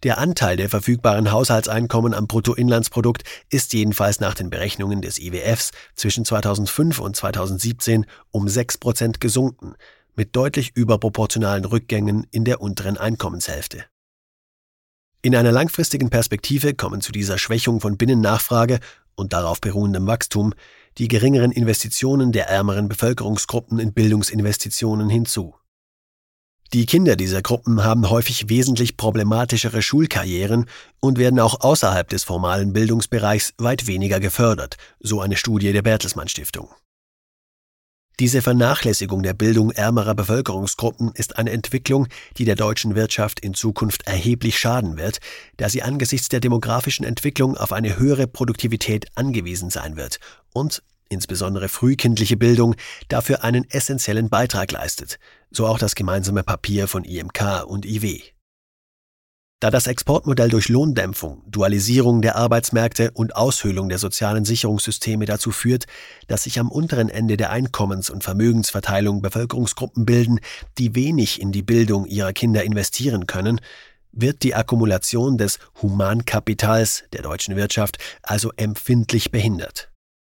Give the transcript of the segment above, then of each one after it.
Der Anteil der verfügbaren Haushaltseinkommen am Bruttoinlandsprodukt ist jedenfalls nach den Berechnungen des IWFs zwischen 2005 und 2017 um 6% gesunken, mit deutlich überproportionalen Rückgängen in der unteren Einkommenshälfte. In einer langfristigen Perspektive kommen zu dieser Schwächung von Binnennachfrage und darauf beruhendem Wachstum die geringeren Investitionen der ärmeren Bevölkerungsgruppen in Bildungsinvestitionen hinzu. Die Kinder dieser Gruppen haben häufig wesentlich problematischere Schulkarrieren und werden auch außerhalb des formalen Bildungsbereichs weit weniger gefördert, so eine Studie der Bertelsmann Stiftung. Diese Vernachlässigung der Bildung ärmerer Bevölkerungsgruppen ist eine Entwicklung, die der deutschen Wirtschaft in Zukunft erheblich schaden wird, da sie angesichts der demografischen Entwicklung auf eine höhere Produktivität angewiesen sein wird und insbesondere frühkindliche Bildung dafür einen essentiellen Beitrag leistet, so auch das gemeinsame Papier von IMK und IW. Da das Exportmodell durch Lohndämpfung, Dualisierung der Arbeitsmärkte und Aushöhlung der sozialen Sicherungssysteme dazu führt, dass sich am unteren Ende der Einkommens- und Vermögensverteilung Bevölkerungsgruppen bilden, die wenig in die Bildung ihrer Kinder investieren können, wird die Akkumulation des Humankapitals der deutschen Wirtschaft also empfindlich behindert.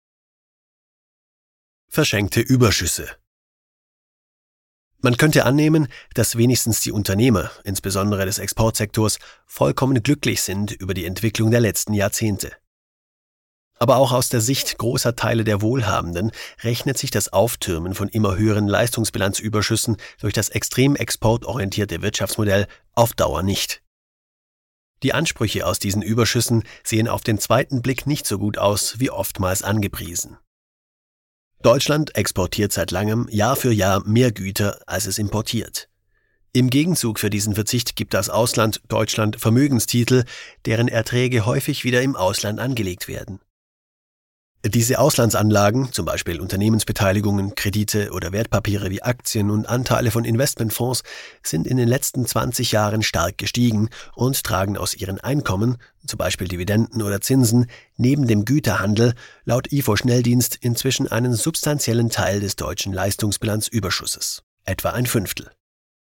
Verschenkte Überschüsse. Man könnte annehmen, dass wenigstens die Unternehmer, insbesondere des Exportsektors, vollkommen glücklich sind über die Entwicklung der letzten Jahrzehnte. Aber auch aus der Sicht großer Teile der Wohlhabenden rechnet sich das Auftürmen von immer höheren Leistungsbilanzüberschüssen durch das extrem exportorientierte Wirtschaftsmodell auf Dauer nicht. Die Ansprüche aus diesen Überschüssen sehen auf den zweiten Blick nicht so gut aus wie oftmals angepriesen. Deutschland exportiert seit langem Jahr für Jahr mehr Güter, als es importiert. Im Gegenzug für diesen Verzicht gibt das Ausland Deutschland Vermögenstitel, deren Erträge häufig wieder im Ausland angelegt werden. Diese Auslandsanlagen, zum Beispiel Unternehmensbeteiligungen, Kredite oder Wertpapiere wie Aktien und Anteile von Investmentfonds, sind in den letzten 20 Jahren stark gestiegen und tragen aus ihren Einkommen, zum Beispiel Dividenden oder Zinsen, neben dem Güterhandel laut IFO-Schnelldienst inzwischen einen substanziellen Teil des deutschen Leistungsbilanzüberschusses, etwa ein Fünftel.